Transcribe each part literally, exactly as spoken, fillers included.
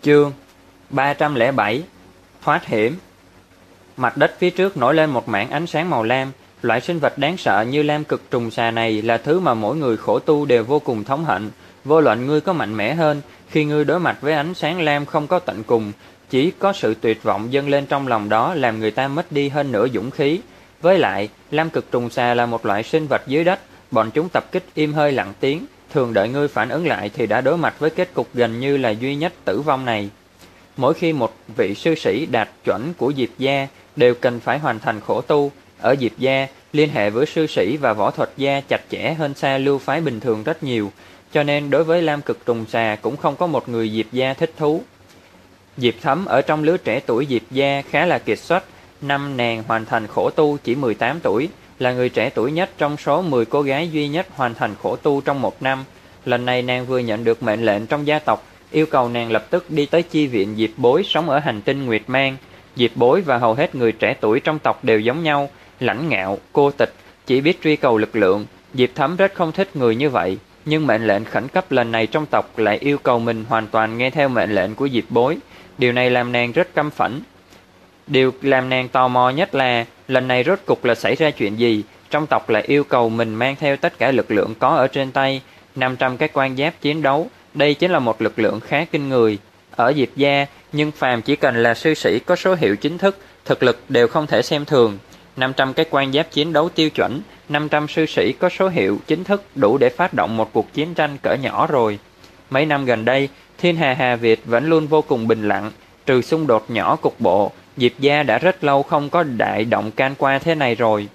Chương ba trăm lẻ bảy. Thoát hiểm. Mặt đất phía trước nổi lên một mảng ánh sáng màu lam. Loại sinh vật đáng sợ như lam cực trùng xà này là thứ mà mỗi người khổ tu đều vô cùng thống hận. Vô luận ngươi có mạnh mẽ hơn, khi ngươi đối mặt với ánh sáng lam không có tận cùng, chỉ có sự tuyệt vọng dâng lên trong lòng đó, làm người ta mất đi hơn nửa dũng khí. Với lại, lam cực trùng xà là một loại sinh vật dưới đất, bọn chúng tập kích im hơi lặng tiếng, thường đợi ngươi phản ứng lại thì đã đối mặt với kết cục gần như là duy nhất tử vong này. Mỗi khi một vị sư sĩ đạt chuẩn của Diệp gia đều cần phải hoàn thành khổ tu. Ở Diệp gia, liên hệ với sư sĩ và võ thuật gia chặt chẽ hơn xa lưu phái bình thường rất nhiều, cho nên đối với lam cực trùng xà cũng không có một người Diệp gia thích thú. Diệp Thấm ở trong lứa trẻ tuổi Diệp gia khá là kiệt xuất. Năm nàng hoàn thành khổ tu chỉ mười tám tuổi, là người trẻ tuổi nhất trong số mười cô gái duy nhất hoàn thành khổ tu trong một năm. Lần này nàng vừa nhận được mệnh lệnh trong gia tộc, yêu cầu nàng lập tức đi tới chi viện Diệp Bối sống ở hành tinh Nguyệt Mang. Diệp Bối và hầu hết người trẻ tuổi trong tộc đều giống nhau, lãnh ngạo, cô tịch, chỉ biết truy cầu lực lượng. Diệp Thấm rất không thích người như vậy, nhưng mệnh lệnh khẩn cấp lần này trong tộc lại yêu cầu mình hoàn toàn nghe theo mệnh lệnh của Diệp Bối. Điều này làm nàng rất căm phẫn. Điều làm nàng tò mò nhất là lần này rốt cục là xảy ra chuyện gì. Trong tộc lại yêu cầu mình mang theo tất cả lực lượng có ở trên tay, năm trăm cái quan giáp chiến đấu. Đây chính là một lực lượng khá kinh người. Ở Diệp gia, nhưng phàm chỉ cần là sư sĩ có số hiệu chính thức, thực lực đều không thể xem thường. năm trăm cái quan giáp chiến đấu tiêu chuẩn, năm trăm sư sĩ có số hiệu chính thức đủ để phát động một cuộc chiến tranh cỡ nhỏ rồi. Mấy năm gần đây, thiên hà Hà Việt vẫn luôn vô cùng bình lặng, trừ xung đột nhỏ cục bộ. Diệp gia đã rất lâu không có đại động can qua thế này rồi.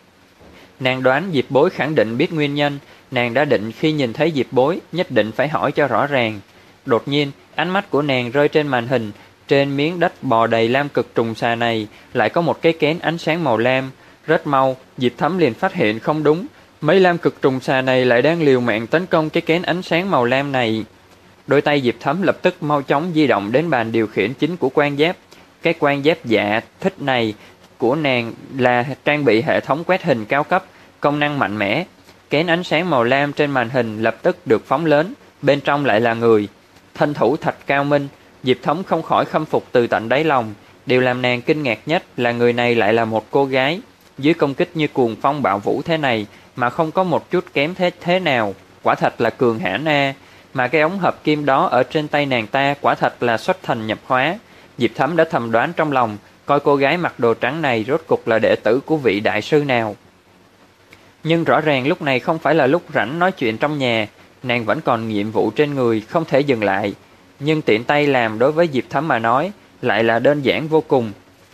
Nàng đoán Diệp Bối khẳng định biết nguyên nhân. Nàng đã định khi nhìn thấy Diệp Bối nhất định phải hỏi cho rõ ràng. Đột nhiên, ánh mắt của nàng rơi trên màn hình. Trên miếng đất bò đầy lam cực trùng xà này lại có một cái kén ánh sáng màu lam. Rất mau, Diệp Thấm liền phát hiện không đúng. Mấy lam cực trùng xà này lại đang liều mạng tấn công cái kén ánh sáng màu lam này. Đôi tay Diệp Thấm lập tức mau chóng di động đến bàn điều khiển chính của quan giáp. Cái quan giáp dạ thích này của nàng là trang bị hệ thống quét hình cao cấp, công năng mạnh mẽ. Kén ánh sáng màu lam trên màn hình lập tức được phóng lớn, bên trong lại là người. Thân thủ thật cao minh, Diệp Thấm không khỏi khâm phục từ tận đáy lòng. Điều làm nàng kinh ngạc nhất là người này lại là một cô gái. Dưới công kích như cuồng phong bạo vũ thế này mà không có một chút kém thế thế nào, quả thật là cường hãn a. Mà cái ống hợp kim đó ở trên tay nàng ta quả thật là xuất thần nhập hóa. Diệp Thấm đã thầm đoán trong lòng, coi cô gái mặc đồ trắng này rốt cục là đệ tử của vị đại sư nào. Nhưng rõ ràng lúc này không phải là lúc rảnh nói chuyện trong nhà, nàng vẫn còn nhiệm vụ trên người, không thể dừng lại. Nhưng tiện tay làm đối với Diệp Thấm mà nói, lại là đơn giản vô cùng.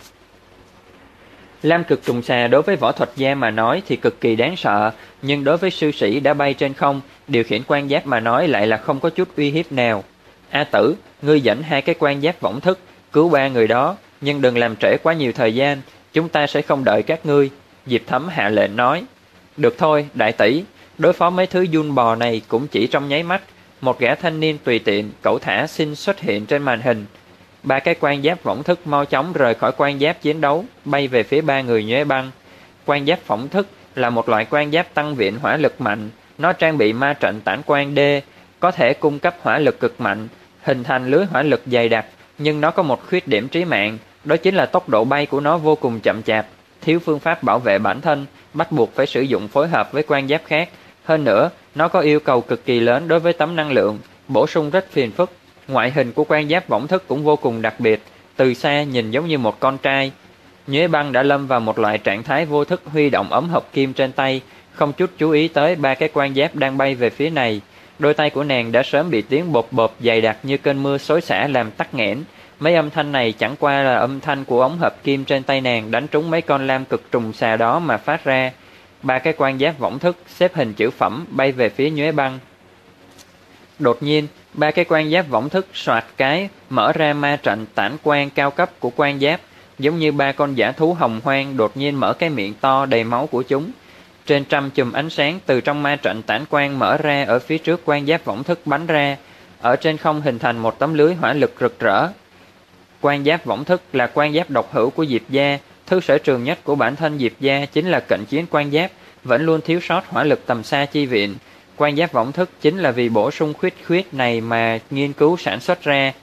Lam cực trùng xà đối với võ thuật gia mà nói thì cực kỳ đáng sợ, nhưng đối với sư sĩ đã bay trên không, điều khiển quan giáp mà nói lại là không có chút uy hiếp nào. A Tử, ngươi dẫn hai cái quan giáp võng thức, cứu ba người đó, nhưng đừng làm trễ quá nhiều thời gian, chúng ta sẽ không đợi các ngươi. Diệp Thấm hạ lệnh nói. Được thôi, đại tỷ, đối phó mấy thứ giun bò này cũng chỉ trong nháy mắt. Một gã thanh niên tùy tiện, cẩu thả xin xuất hiện trên màn hình. Ba cái quan giáp võng thức mau chóng rời khỏi quan giáp chiến đấu, bay về phía ba người Nhuế Băng. Quan giáp võng thức là một loại quan giáp tăng viện hỏa lực mạnh, nó trang bị ma trận tản quan D, có thể cung cấp hỏa lực cực mạnh, hình thành lưới hỏa lực dày đặc, nhưng nó có một khuyết điểm trí mạng, đó chính là tốc độ bay của nó vô cùng chậm chạp, thiếu phương pháp bảo vệ bản thân, bắt buộc phải sử dụng phối hợp với quan giáp khác. Hơn nữa, nó có yêu cầu cực kỳ lớn đối với tấm năng lượng, bổ sung rất phiền phức. Ngoại hình của quan giáp võng thức cũng vô cùng đặc biệt, từ xa nhìn giống như một con trai. Nhuế Băng đã lâm vào một loại trạng thái vô thức huy động ống hợp kim trên tay, không chút chú ý tới ba cái quan giáp đang bay về phía này. Đôi tay của nàng đã sớm bị tiếng bột bột dày đặc như cơn mưa xối xả làm tắc nghẽn. Mấy âm thanh này chẳng qua là âm thanh của ống hợp kim trên tay nàng đánh trúng mấy con lam cực trùng xà đó mà phát ra. Ba cái quan giáp võng thức xếp hình chữ phẩm bay về phía Nhuế Băng. Đột nhiên, ba cái quan giáp võng thức soạt cái mở ra ma trận tản quan cao cấp của quan giáp, giống như ba con dã thú hồng hoang đột nhiên mở cái miệng to đầy máu của chúng. Trên trăm chùm ánh sáng từ trong ma trận tản quan mở ra ở phía trước quan giáp võng thức bắn ra, ở trên không hình thành một tấm lưới hỏa lực rực rỡ. Quan giáp võng thức là quan giáp độc hữu của Diệp gia, thứ sở trường nhất của bản thân Diệp gia chính là cận chiến quan giáp, vẫn luôn thiếu sót hỏa lực tầm xa chi viện. Quan giáp võng thức chính là vì bổ sung khuyết khuyết này mà nghiên cứu sản xuất ra.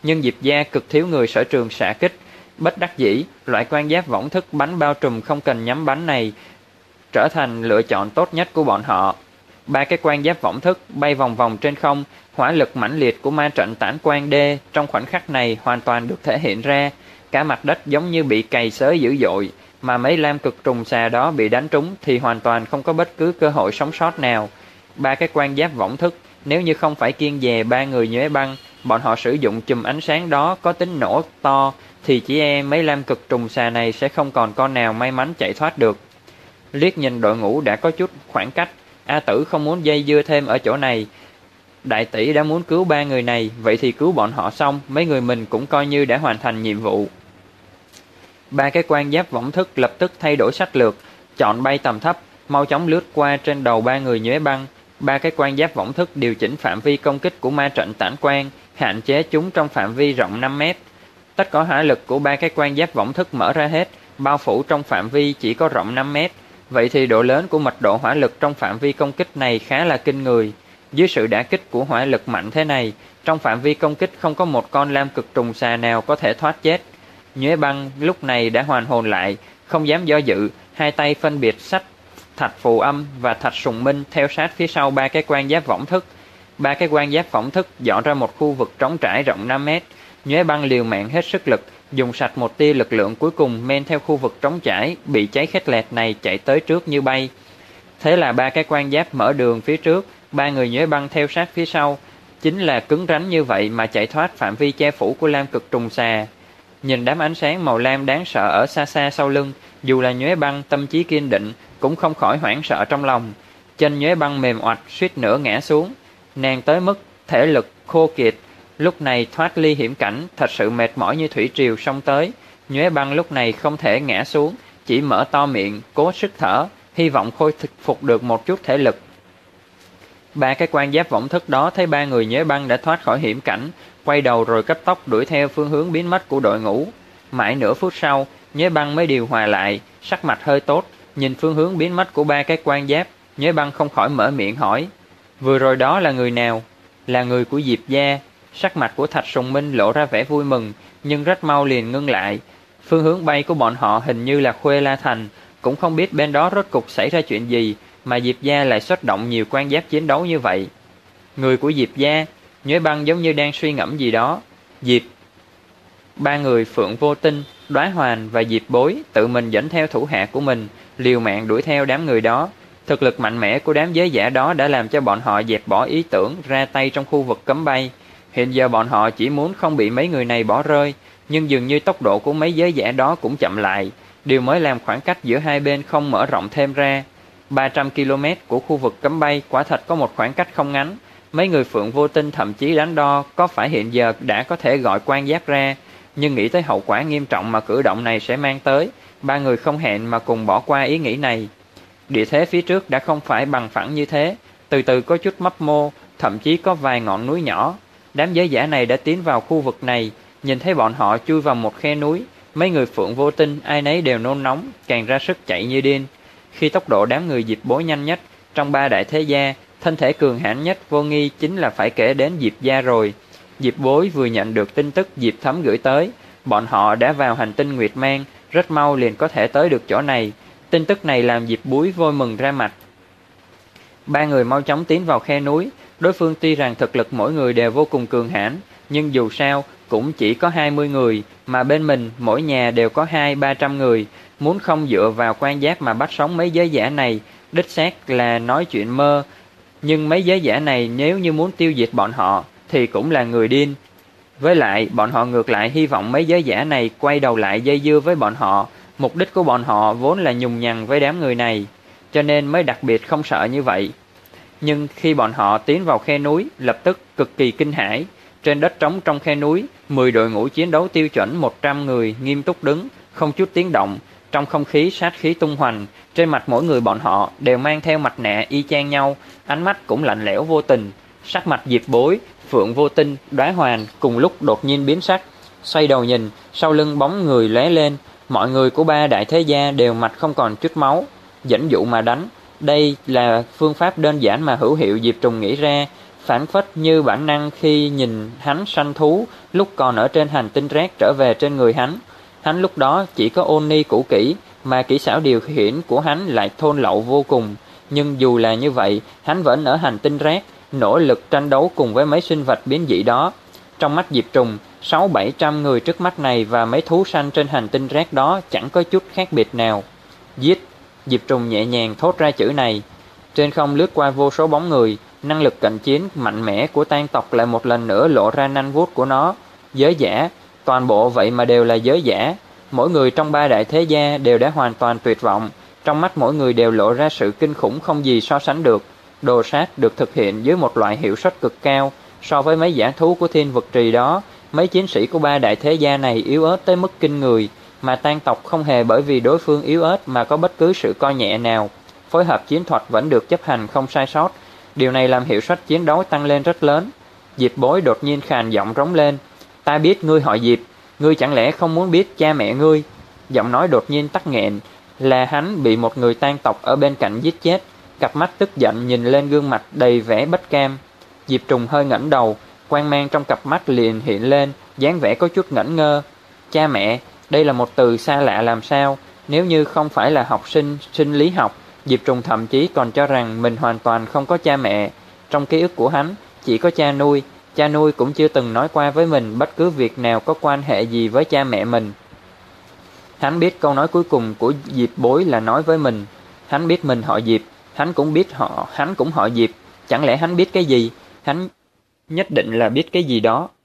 nhưng Diệp gia cực thiếu người sở trường xạ kích. Bất đắc dĩ, loại quan giáp võng thức bắn bao trùm không cần nhắm bắn này trở thành lựa chọn tốt nhất của bọn họ. Ba cái quan giáp võng thức bay vòng vòng trên không, hỏa lực mãnh liệt của ma trận tản quan đê trong khoảnh khắc này hoàn toàn được thể hiện ra. Cả mặt đất giống như bị cày xới dữ dội, mà mấy lam cực trùng xà đó bị đánh trúng thì hoàn toàn không có bất cứ cơ hội sống sót nào. Ba cái quan giáp võng thức, nếu như không phải kiêng dè ba người nhuế băng, bọn họ sử dụng chùm ánh sáng đó có tính nổ to, thì chỉ e mấy lam cực trùng xà này sẽ không còn con nào may mắn chạy thoát được. Liếc nhìn đội ngũ đã có chút khoảng cách, A Tử không muốn dây dưa thêm ở chỗ này. Đại tỷ đã muốn cứu ba người này, vậy thì cứu bọn họ xong, mấy người mình cũng coi như đã hoàn thành nhiệm vụ. Ba cái quan giáp võng thức lập tức thay đổi sách lược, chọn bay tầm thấp, mau chóng lướt qua trên đầu ba người nhuế băng. Ba cái quan giáp võng thức điều chỉnh phạm vi công kích của ma trận tản quan, hạn chế chúng trong phạm vi rộng năm mét. Tất cả hỏa lực của ba cái quan giáp võng thức mở ra hết, bao phủ trong phạm vi chỉ có rộng năm mét. Vậy thì độ lớn của mật độ hỏa lực trong phạm vi công kích này khá là kinh người. Dưới sự đả kích của hỏa lực mạnh thế này, trong phạm vi công kích không có một con lam cực trùng xà nào có thể thoát chết. Nhuế băng lúc này đã hoàn hồn lại, không dám do dự, hai tay phân biệt xách thạch phù âm và thạch sùng minh theo sát phía sau ba cái quan giáp võng thức. Ba cái quan giáp võng thức dọn ra một khu vực trống trải rộng năm mét. Nhuế băng liều mạng hết sức lực, dùng sạch một tia lực lượng cuối cùng men theo khu vực trống trải bị cháy khét lẹt này chạy tới trước như bay. Thế là ba cái quan giáp mở đường phía trước, ba người nhuế băng theo sát phía sau. Chính là cứng rắn như vậy mà chạy thoát phạm vi che phủ của lam cực trùng xà. Nhìn đám ánh sáng màu lam đáng sợ ở xa xa sau lưng, dù là nhuế băng tâm trí kiên định cũng không khỏi hoảng sợ trong lòng. Chân nhuế băng mềm oạch suýt nữa ngã xuống. Nàng tới mức thể lực khô kiệt, lúc này thoát ly hiểm cảnh, thật sự mệt mỏi như thủy triều xông tới. Nhuế băng lúc này không thể ngã xuống, chỉ mở to miệng, cố sức thở, hy vọng khôi phục được một chút thể lực. Ba cái quan giáp võng thức đó thấy ba người nhuế băng đã thoát khỏi hiểm cảnh, quay đầu rồi cấp tốc đuổi theo phương hướng biến mất của đội ngũ. Mãi nửa phút sau, nhuế băng mới điều hòa lại, sắc mặt hơi tốt, nhìn phương hướng biến mất của ba cái quan giáp, nhuế băng không khỏi mở miệng hỏi: vừa rồi đó là người nào? Là người của Diệp gia. Sắc mặt của Thạch Sùng Minh lộ ra vẻ vui mừng, nhưng rất mau liền ngưng lại. Phương hướng bay của bọn họ hình như là Khuê La Thành, cũng không biết bên đó rốt cục xảy ra chuyện gì mà Diệp gia lại xuất động nhiều quan giáp chiến đấu như vậy. Người của Diệp gia? Nhuế băng giống như đang suy ngẫm gì đó. Diệp. Ba người Phượng Vô Tinh, Đóa Hoàn và Diệp Bối tự mình dẫn theo thủ hạ của mình, liều mạng đuổi theo đám người đó. Thực lực mạnh mẽ của đám giới giả đó đã làm cho bọn họ dẹp bỏ ý tưởng ra tay trong khu vực cấm bay. Hiện giờ bọn họ chỉ muốn không bị mấy người này bỏ rơi, nhưng dường như tốc độ của mấy giới giả đó cũng chậm lại, điều mới làm khoảng cách giữa hai bên không mở rộng thêm ra. ba trăm ki lô mét của khu vực cấm bay quả thật có một khoảng cách không ngắn. Mấy người Phượng Vô Tinh thậm chí đánh đo có phải hiện giờ đã có thể gọi quan giáp ra, nhưng nghĩ tới hậu quả nghiêm trọng mà cử động này sẽ mang tới, ba người không hẹn mà cùng bỏ qua ý nghĩ này. Địa thế phía trước đã không phải bằng phẳng như thế, từ từ có chút mấp mô, thậm chí có vài ngọn núi nhỏ. Đám giới giả này đã tiến vào khu vực này, nhìn thấy bọn họ chui vào một khe núi, mấy người Phượng Vô Tinh ai nấy đều nôn nóng, càng ra sức chạy như điên. Khi tốc độ đám người Diệp Bối nhanh nhất, trong ba đại thế gia, thân thể cường hãn nhất vô nghi chính là phải kể đến Diệp gia rồi. Diệp Bối vừa nhận được tin tức Diệp Thấm gửi tới, bọn họ đã vào hành tinh Nguyệt Mang, rất mau liền có thể tới được chỗ này. Tin tức này làm Diệp Bối vui mừng ra mặt. Ba người mau chóng tiến vào khe núi. Đối phương tuy rằng thực lực mỗi người đều vô cùng cường hãn, nhưng dù sao cũng chỉ có hai mươi người, mà bên mình mỗi nhà đều có hai ba trăm người. Muốn không dựa vào quan giáp mà bắt sống mấy giới giả này, đích xác là nói chuyện mơ. Nhưng mấy giới giả này nếu như muốn tiêu diệt bọn họ thì cũng là người điên. Với lại bọn họ ngược lại hy vọng mấy giới giả này quay đầu lại dây dưa với bọn họ. Mục đích của bọn họ vốn là nhùng nhằn với đám người này, cho nên mới đặc biệt không sợ như vậy. Nhưng khi bọn họ tiến vào khe núi, lập tức cực kỳ kinh hãi. Trên đất trống trong khe núi, mười đội ngũ chiến đấu tiêu chuẩn một trăm người nghiêm túc đứng, không chút tiếng động. Trong không khí sát khí tung hoành, trên mặt mỗi người bọn họ đều mang theo mặt nạ y chang nhau, ánh mắt cũng lạnh lẽo vô tình. Sắc mặt Diệp Bối, Phượng Vô Tinh, Đóa Hoàn cùng lúc đột nhiên biến sắc. Xoay đầu nhìn, sau lưng bóng người lóe lên, mọi người của ba đại thế gia đều mặt không còn chút máu, dẫn dụ mà đánh. Đây là phương pháp đơn giản mà hữu hiệu Diệp Trùng nghĩ ra. phảng phất như bản năng khi nhìn hắn săn thú lúc còn ở trên hành tinh rác trở về trên người hắn. Hắn lúc đó chỉ có ôn ni cũ kỹ, mà kỹ xảo điều khiển của hắn lại thôn lậu vô cùng. Nhưng dù là như vậy, hắn vẫn ở hành tinh rác, nỗ lực tranh đấu cùng với mấy sinh vật biến dị đó. Trong mắt Diệp Trùng, sáu bảy trăm người trước mắt này và mấy thú săn trên hành tinh rác đó chẳng có chút khác biệt nào. Giết! Diệp Trùng nhẹ nhàng thốt ra chữ này. Trên không lướt qua vô số bóng người, năng lực cận chiến mạnh mẽ của tang tộc lại một lần nữa lộ ra nanh vuốt của nó. Giới giả, toàn bộ vậy mà đều là giới giả. Mỗi người trong ba đại thế gia đều đã hoàn toàn tuyệt vọng. Trong mắt mỗi người đều lộ ra sự kinh khủng không gì so sánh được. Đồ sát được thực hiện dưới một loại hiệu suất cực cao. So với mấy giả thú của thiên vực trì đó, mấy chiến sĩ của ba đại thế gia này yếu ớt tới mức kinh người, mà tang tộc không hề bởi vì đối phương yếu ớt mà có bất cứ sự coi nhẹ nào. Phối hợp chiến thuật vẫn được chấp hành không sai sót. Điều này làm hiệu suất chiến đấu tăng lên rất lớn. Diệp Bối đột nhiên khàn giọng rống lên. Ta biết ngươi họ Diệp, ngươi chẳng lẽ không muốn biết cha mẹ ngươi? Giọng nói đột nhiên tắc nghẹn, là hắn bị một người tang tộc ở bên cạnh giết chết. Cặp mắt tức giận nhìn lên gương mặt đầy vẻ bất cam. Diệp Trùng hơi ngẩng đầu, quang mang trong cặp mắt liền hiện lên, dáng vẻ có chút ngẩn ngơ. Cha mẹ, đây là một từ xa lạ làm sao? Nếu như không phải là học sinh sinh lý học, Diệp Trùng thậm chí còn cho rằng mình hoàn toàn không có cha mẹ. Trong ký ức của hắn, chỉ có cha nuôi. Cha nuôi cũng chưa từng nói qua với mình bất cứ việc nào có quan hệ gì với cha mẹ mình. Hắn biết câu nói cuối cùng của Diệp Bối là nói với mình. Hắn biết mình họ Diệp, hắn cũng biết họ, hắn cũng họ Diệp. Chẳng lẽ hắn biết cái gì? Hắn nhất định là biết cái gì đó.